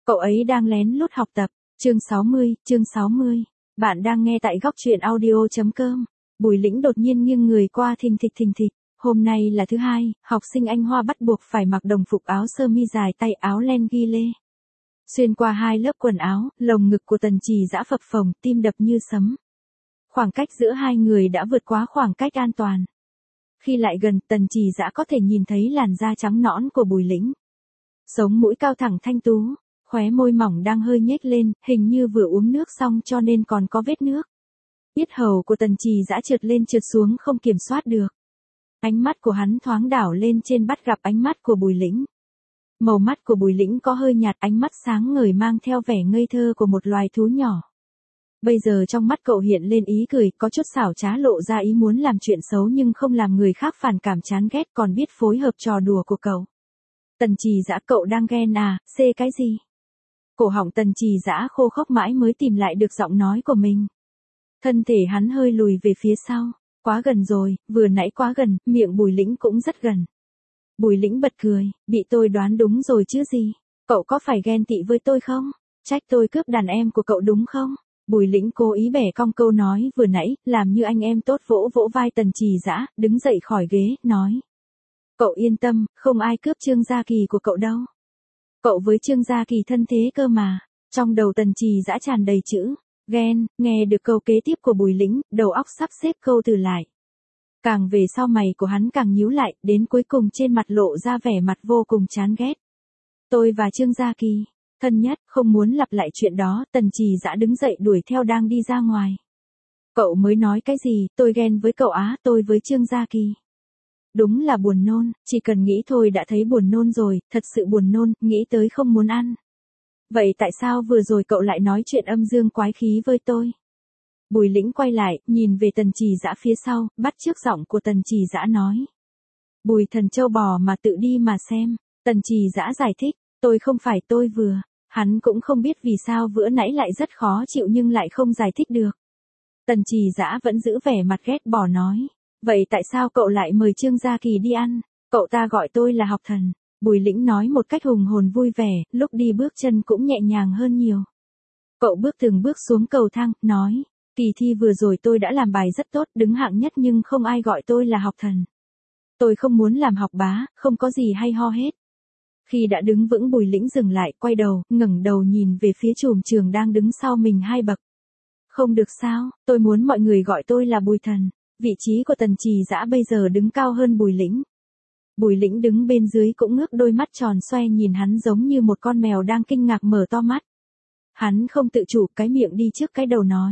Cậu ấy đang lén lút học tập. Chương 60. Bạn đang nghe tại góc truyện audio.com. Bùi Lĩnh đột nhiên nghiêng người qua thình thịch. Hôm nay là thứ hai, học sinh Anh Hoa bắt buộc phải mặc đồng phục áo sơ mi dài tay áo len ghi lê. Xuyên qua hai lớp quần áo, lồng ngực của Tần Trì Dã phập phồng, tim đập như sấm. Khoảng cách giữa hai người đã vượt quá khoảng cách an toàn. Khi lại gần, Tần Trì Dã có thể nhìn thấy làn da trắng nõn của Bùi Lĩnh. Sống mũi cao thẳng thanh tú, khóe môi mỏng đang hơi nhếch lên, hình như vừa uống nước xong cho nên còn có vết nước. Yết hầu của Tần Trì Dã trượt lên trượt xuống không kiểm soát được. Ánh mắt của hắn thoáng đảo lên trên bắt gặp ánh mắt của Bùi Lĩnh. Màu mắt của Bùi Lĩnh có hơi nhạt, ánh mắt sáng ngời mang theo vẻ ngây thơ của một loài thú nhỏ. Bây giờ trong mắt cậu hiện lên ý cười, có chút xảo trá lộ ra ý muốn làm chuyện xấu nhưng không làm người khác phản cảm chán ghét, còn biết phối hợp trò đùa của cậu. Tần Trì Dã, cậu đang ghen à, xê cái gì? Cổ họng Tần Trì Dã khô khốc mãi mới tìm lại được giọng nói của mình. Thân thể hắn hơi lùi về phía sau. Quá gần rồi, vừa nãy quá gần, miệng Bùi Lĩnh cũng rất gần. Bùi Lĩnh bật cười, bị tôi đoán đúng rồi chứ gì? Cậu có phải ghen tị với tôi không? Trách tôi cướp đàn em của cậu đúng không? Bùi Lĩnh cố ý bẻ cong câu nói vừa nãy, làm như anh em tốt, vỗ vỗ vai Tần Trì Dã, đứng dậy khỏi ghế, nói. Cậu yên tâm, không ai cướp Trương Gia Kỳ của cậu đâu. Cậu với Trương Gia Kỳ thân thế cơ mà. Trong đầu Tần Trì Dã tràn đầy chữ ghen, nghe được câu kế tiếp của Bùi Lĩnh, đầu óc sắp xếp câu từ lại. Càng về sau mày của hắn càng nhíu lại, đến cuối cùng trên mặt lộ ra vẻ mặt vô cùng chán ghét. Tôi và Trương Gia Kỳ, thân nhất, không muốn lặp lại chuyện đó. Tần Trì Dã đứng dậy đuổi theo đang đi ra ngoài. Cậu mới nói cái gì, tôi ghen với cậu á, tôi với Trương Gia Kỳ. Đúng là buồn nôn, chỉ cần nghĩ thôi đã thấy buồn nôn rồi, thật sự buồn nôn, nghĩ tới không muốn ăn. Vậy tại sao vừa rồi cậu lại nói chuyện âm dương quái khí với tôi? Bùi Lĩnh quay lại, nhìn về Tần Trì Dã phía sau, bắt chước giọng của Tần Trì Dã nói. Bùi thần châu bò mà tự đi mà xem. Tần Trì Dã giải thích, tôi không phải tôi vừa. Hắn cũng không biết vì sao vừa nãy lại rất khó chịu nhưng lại không giải thích được. Tần Trì Dã vẫn giữ vẻ mặt ghét bỏ nói. Vậy tại sao cậu lại mời Trương Gia Kỳ đi ăn? Cậu ta gọi tôi là học thần. Bùi Lĩnh nói một cách hùng hồn vui vẻ, lúc đi bước chân cũng nhẹ nhàng hơn nhiều. Cậu bước từng bước xuống cầu thang, nói. Kỳ thi vừa rồi tôi đã làm bài rất tốt, đứng hạng nhất nhưng không ai gọi tôi là học thần. Tôi không muốn làm học bá, không có gì hay ho hết. Khi đã đứng vững Bùi Lĩnh dừng lại, quay đầu, ngẩng đầu nhìn về phía trùm trường đang đứng sau mình 2 bậc. Không được sao, tôi muốn mọi người gọi tôi là Bùi thần. Vị trí của Tần Trì Dã bây giờ đứng cao hơn Bùi Lĩnh. Bùi Lĩnh đứng bên dưới cũng ngước đôi mắt tròn xoe nhìn hắn giống như một con mèo đang kinh ngạc mở to mắt. Hắn không tự chủ cái miệng đi trước cái đầu nói.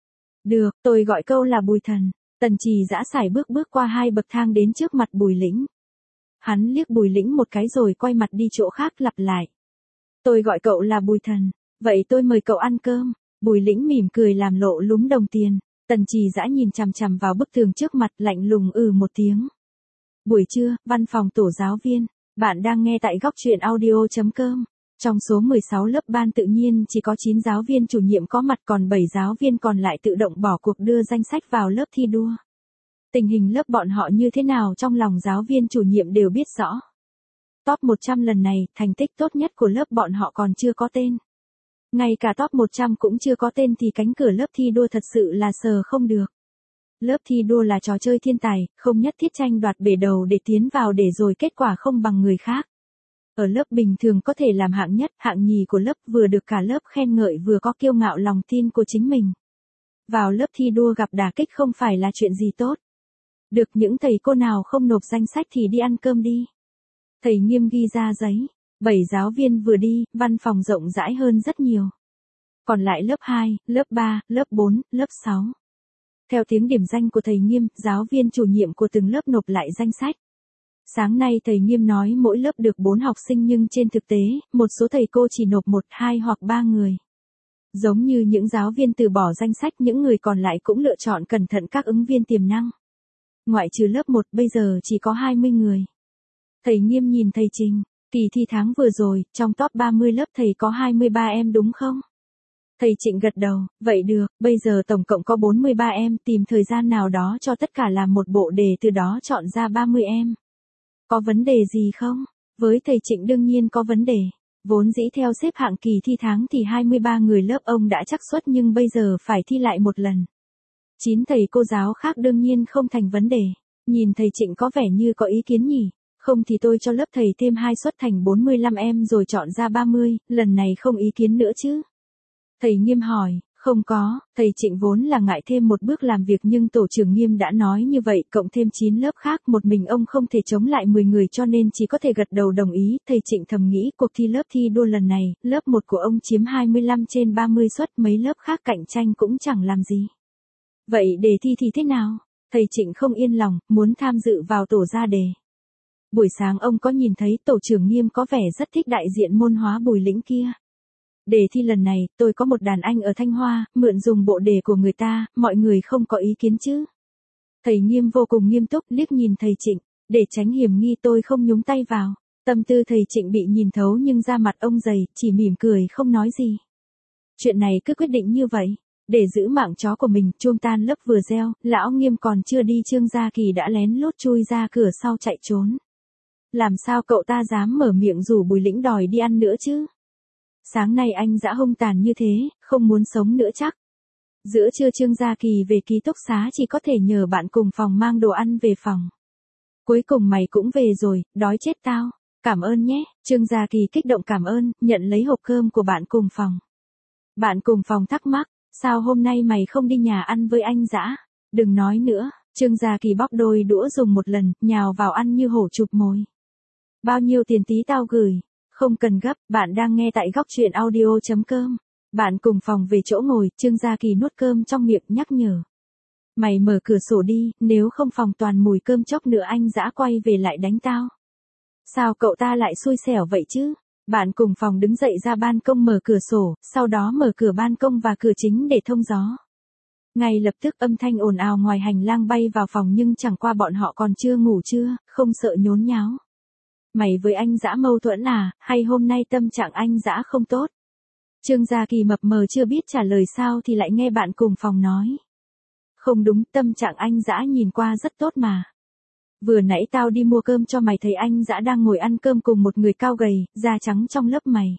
Được, tôi gọi câu là Bùi thần. Tần Trì Dã sải bước qua 2 bậc thang đến trước mặt Bùi Lĩnh. Hắn liếc Bùi Lĩnh một cái rồi quay mặt đi chỗ khác lặp lại. Tôi gọi cậu là Bùi thần, vậy tôi mời cậu ăn cơm. Bùi Lĩnh mỉm cười làm lộ lúm đồng tiền. Tần Trì Dã nhìn chằm chằm vào bức tường trước mặt, lạnh lùng một tiếng. Buổi trưa, văn phòng tổ giáo viên. Bạn đang nghe tại góc truyện audio.com. Trong số 16 lớp ban tự nhiên chỉ có 9 giáo viên chủ nhiệm có mặt, còn 7 giáo viên còn lại tự động bỏ cuộc đưa danh sách vào lớp thi đua. Tình hình lớp bọn họ như thế nào trong lòng giáo viên chủ nhiệm đều biết rõ. Top 100 lần này, thành tích tốt nhất của lớp bọn họ còn chưa có tên. Ngay cả top 100 cũng chưa có tên thì cánh cửa lớp thi đua thật sự là sờ không được. Lớp thi đua là trò chơi thiên tài, không nhất thiết tranh đoạt bể đầu để tiến vào để rồi kết quả không bằng người khác. Ở lớp bình thường có thể làm hạng nhất, hạng nhì của lớp, vừa được cả lớp khen ngợi vừa có kiêu ngạo lòng tin của chính mình. Vào lớp thi đua gặp đả kích không phải là chuyện gì tốt. Được những thầy cô nào không nộp danh sách thì đi ăn cơm đi. Thầy Nghiêm ghi ra giấy. 7 giáo viên vừa đi, văn phòng rộng rãi hơn rất nhiều. Còn lại lớp 2, lớp 3, lớp 4, lớp 6. Theo tiếng điểm danh của thầy Nghiêm, giáo viên chủ nhiệm của từng lớp nộp lại danh sách. Sáng nay thầy Nghiêm nói mỗi lớp được 4 học sinh nhưng trên thực tế, một số thầy cô chỉ nộp 1, 2 hoặc 3 người. Giống như những giáo viên từ bỏ danh sách, những người còn lại cũng lựa chọn cẩn thận các ứng viên tiềm năng. Ngoại trừ lớp 1 bây giờ chỉ có 20 người. Thầy Nghiêm nhìn thầy Trình. Kỳ thi tháng vừa rồi, trong top 30 lớp thầy có 23 em đúng không? Thầy Trịnh gật đầu, vậy được, bây giờ tổng cộng có 43 em, tìm thời gian nào đó cho tất cả làm một bộ đề từ đó chọn ra 30 em. Có vấn đề gì không? Với thầy Trịnh đương nhiên có vấn đề. Vốn dĩ theo xếp hạng kỳ thi tháng thì 23 người lớp ông đã trắc xuất nhưng bây giờ phải thi lại một lần. 9 thầy cô giáo khác đương nhiên không thành vấn đề. Nhìn thầy Trịnh có vẻ như có ý kiến nhỉ. Không thì tôi cho lớp thầy thêm 2 suất thành 45 em rồi chọn ra 30, lần này không ý kiến nữa chứ. Thầy Nghiêm hỏi, không có, thầy Trịnh vốn là ngại thêm một bước làm việc nhưng tổ trưởng Nghiêm đã nói như vậy, cộng thêm 9 lớp khác, một mình ông không thể chống lại 10 người cho nên chỉ có thể gật đầu đồng ý. Thầy Trịnh thầm nghĩ cuộc thi lớp thi đua lần này, lớp 1 của ông chiếm 25 trên 30 suất, mấy lớp khác cạnh tranh cũng chẳng làm gì. Vậy đề thi thì thế nào? Thầy Trịnh không yên lòng, muốn tham dự vào tổ ra đề. Buổi sáng ông có nhìn thấy tổ trưởng Nghiêm có vẻ rất thích đại diện môn hóa Bùi Lĩnh kia. Đề thi lần này, tôi có một đàn anh ở Thanh Hoa, mượn dùng bộ đề của người ta, mọi người không có ý kiến chứ. Thầy Nghiêm vô cùng nghiêm túc liếc nhìn thầy Trịnh, để tránh hiểm nghi tôi không nhúng tay vào. Tâm tư thầy Trịnh bị nhìn thấu nhưng da mặt ông dày, chỉ mỉm cười không nói gì. Chuyện này cứ quyết định như vậy. Để giữ mạng chó của mình, chuông tan lớp vừa reo, lão Nghiêm còn chưa đi Trương Gia Kỳ đã lén lút chui ra cửa sau chạy trốn. Làm sao cậu ta dám mở miệng rủ Bùi Lĩnh đòi đi ăn nữa chứ? Sáng nay anh dã hung tàn như thế, không muốn sống nữa chắc. Giữa trưa Trương Gia Kỳ về ký túc xá chỉ có thể nhờ bạn cùng phòng mang đồ ăn về phòng. Cuối cùng mày cũng về rồi, đói chết tao. Cảm ơn nhé, Trương Gia Kỳ kích động cảm ơn, nhận lấy hộp cơm của bạn cùng phòng. Bạn cùng phòng thắc mắc, sao hôm nay mày không đi nhà ăn với anh dã? Đừng nói nữa, Trương Gia Kỳ bóc đôi đũa dùng một lần, nhào vào ăn như hổ chụp mồi. Bao nhiêu tiền tí tao gửi? Không cần gấp, bạn đang nghe tại góc truyện audio.com. Bạn cùng phòng về chỗ ngồi, Trương Gia Kỳ nuốt cơm trong miệng nhắc nhở. Mày mở cửa sổ đi, nếu không phòng toàn mùi cơm chốc nữa anh dã quay về lại đánh tao. Sao cậu ta lại xui xẻo vậy chứ? Bạn cùng phòng đứng dậy ra ban công mở cửa sổ, sau đó mở cửa ban công và cửa chính để thông gió. Ngay lập tức âm thanh ồn ào ngoài hành lang bay vào phòng nhưng chẳng qua bọn họ còn chưa ngủ trưa, không sợ nhốn nháo. Mày với anh dã mâu thuẫn à, hay hôm nay tâm trạng anh dã không tốt? Trương Gia Kỳ mập mờ chưa biết trả lời sao thì lại nghe bạn cùng phòng nói. Không đúng, tâm trạng anh dã nhìn qua rất tốt mà. Vừa nãy tao đi mua cơm cho mày thấy anh dã đang ngồi ăn cơm cùng một người cao gầy, da trắng trong lớp mày.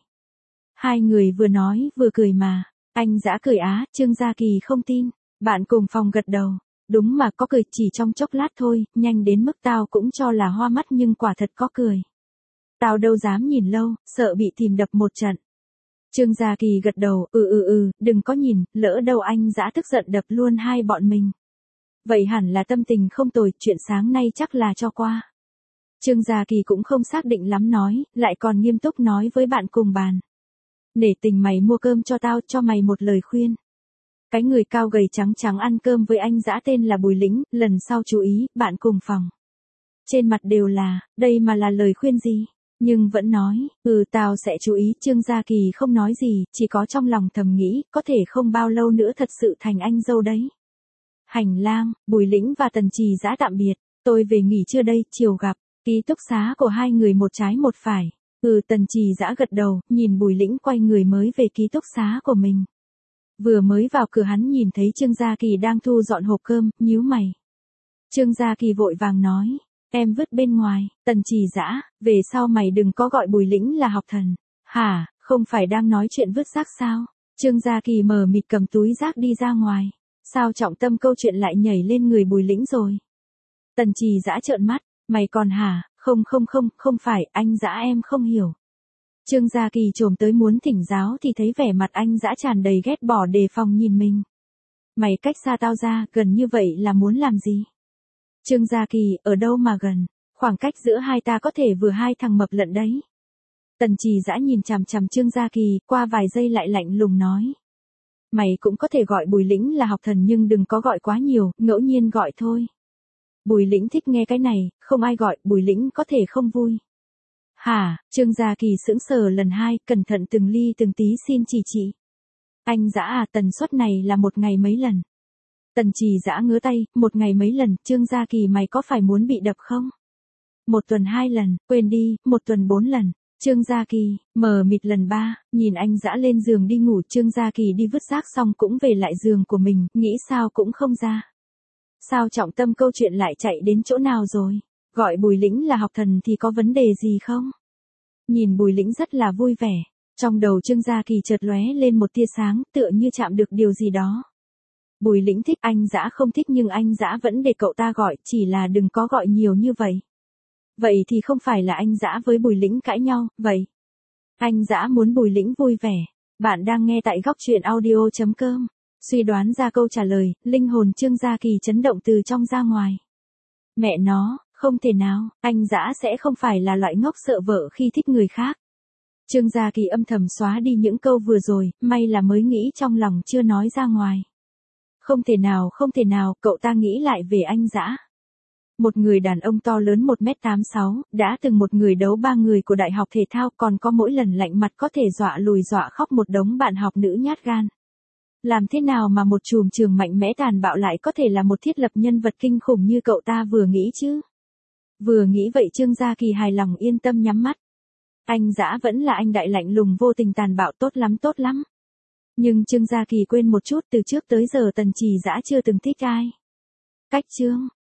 Hai người vừa nói vừa cười mà. Anh dã cười á, Trương Gia Kỳ không tin. Bạn cùng phòng gật đầu. Đúng mà có cười chỉ trong chốc lát thôi, nhanh đến mức tao cũng cho là hoa mắt nhưng quả thật có cười. Tao đâu dám nhìn lâu, sợ bị tìm đập một trận. Trương Gia Kỳ gật đầu, đừng có nhìn, lỡ đâu anh dã tức giận đập luôn hai bọn mình. Vậy hẳn là tâm tình không tồi, chuyện sáng nay chắc là cho qua. Trương Gia Kỳ cũng không xác định lắm nói, lại còn nghiêm túc nói với bạn cùng bàn. Nể tình mày mua cơm cho tao, cho mày một lời khuyên. Cái người cao gầy trắng trắng ăn cơm với anh dã tên là Bùi Lĩnh, lần sau chú ý, bạn cùng phòng. Trên mặt đều là, đây mà là lời khuyên gì? Nhưng vẫn nói, tao sẽ chú ý. Trương Gia Kỳ không nói gì, chỉ có trong lòng thầm nghĩ, có thể không bao lâu nữa thật sự thành anh dâu đấy. Hành lang, Bùi Lĩnh và Tần Trì Dã tạm biệt, tôi về nghỉ trưa đây, chiều gặp. Ký túc xá của hai người một trái một phải. Tần Trì Dã gật đầu, nhìn Bùi Lĩnh quay người mới về ký túc xá của mình. Vừa mới vào cửa hắn nhìn thấy Trương Gia Kỳ đang thu dọn hộp cơm, nhíu mày. Trương Gia Kỳ vội vàng nói, em vứt bên ngoài. Tần Trì Dã, về sau mày đừng có gọi Bùi Lĩnh là học thần. Hả, không phải đang nói chuyện vứt rác sao? Trương Gia Kỳ mờ mịt cầm túi rác đi ra ngoài. Sao trọng tâm câu chuyện lại nhảy lên người Bùi Lĩnh rồi? Tần Trì Dã trợn mắt, mày còn hả? Không phải, anh dã em không hiểu. Trương Gia Kỳ trồm tới muốn thỉnh giáo thì thấy vẻ mặt anh dã tràn đầy ghét bỏ đề phòng nhìn mình. Mày cách xa tao ra, gần như vậy là muốn làm gì? Trương Gia Kỳ, ở đâu mà gần? Khoảng cách giữa hai ta có thể vừa hai thằng mập lận đấy. Tần Trì Dã nhìn chằm chằm Trương Gia Kỳ, qua vài giây lại lạnh lùng nói. Mày cũng có thể gọi Bùi Lĩnh là học thần nhưng đừng có gọi quá nhiều, ngẫu nhiên gọi thôi. Bùi Lĩnh thích nghe cái này, không ai gọi, Bùi Lĩnh có thể không vui. Hả, Trương Gia Kỳ sững sờ lần hai, cẩn thận từng ly từng tí xin chỉ trị. Anh dã à, tần suất này là một ngày mấy lần? Tần Trì Dã ngứa tay, một ngày mấy lần, Trương Gia Kỳ mày có phải muốn bị đập không? Một tuần 2 lần, quên đi, một tuần 4 lần. Trương Gia Kỳ, mờ mịt lần 3, nhìn anh dã lên giường đi ngủ. Trương Gia Kỳ đi vứt rác xong cũng về lại giường của mình, nghĩ sao cũng không ra. Sao trọng tâm câu chuyện lại chạy đến chỗ nào rồi? Gọi Bùi Lĩnh là học thần thì có vấn đề gì không? Nhìn Bùi Lĩnh rất là vui vẻ. Trong đầu Trương Gia Kỳ chợt lóe lên một tia sáng, tựa như chạm được điều gì đó. Bùi Lĩnh thích anh Dã không thích nhưng anh Dã vẫn để cậu ta gọi, chỉ là đừng có gọi nhiều như vậy. Vậy thì không phải là anh Dã với Bùi Lĩnh cãi nhau, vậy. Anh Dã muốn Bùi Lĩnh vui vẻ. Bạn đang nghe tại góc truyện audio.com. Suy đoán ra câu trả lời, linh hồn Trương Gia Kỳ chấn động từ trong ra ngoài. Mẹ nó, không thể nào, anh Dã sẽ không phải là loại ngốc sợ vợ khi thích người khác. Trương Gia Kỳ âm thầm xóa đi những câu vừa rồi, may là mới nghĩ trong lòng chưa nói ra ngoài. Không thể nào, cậu ta nghĩ lại về anh Dã. Một người đàn ông to lớn 1m86, đã từng một người đấu 3 người của đại học thể thao, còn có mỗi lần lạnh mặt có thể dọa lùi dọa khóc một đống bạn học nữ nhát gan. Làm thế nào mà một trùm trường mạnh mẽ tàn bạo lại có thể là một thiết lập nhân vật kinh khủng như cậu ta vừa nghĩ chứ? Vừa nghĩ vậy Trương Gia Kỳ hài lòng yên tâm nhắm mắt. Anh Dã vẫn là anh đại lạnh lùng vô tình tàn bạo tốt lắm. Nhưng Trương Gia Kỳ quên một chút, từ trước tới giờ Tần Trì Dã chưa từng thích ai. Cách Trương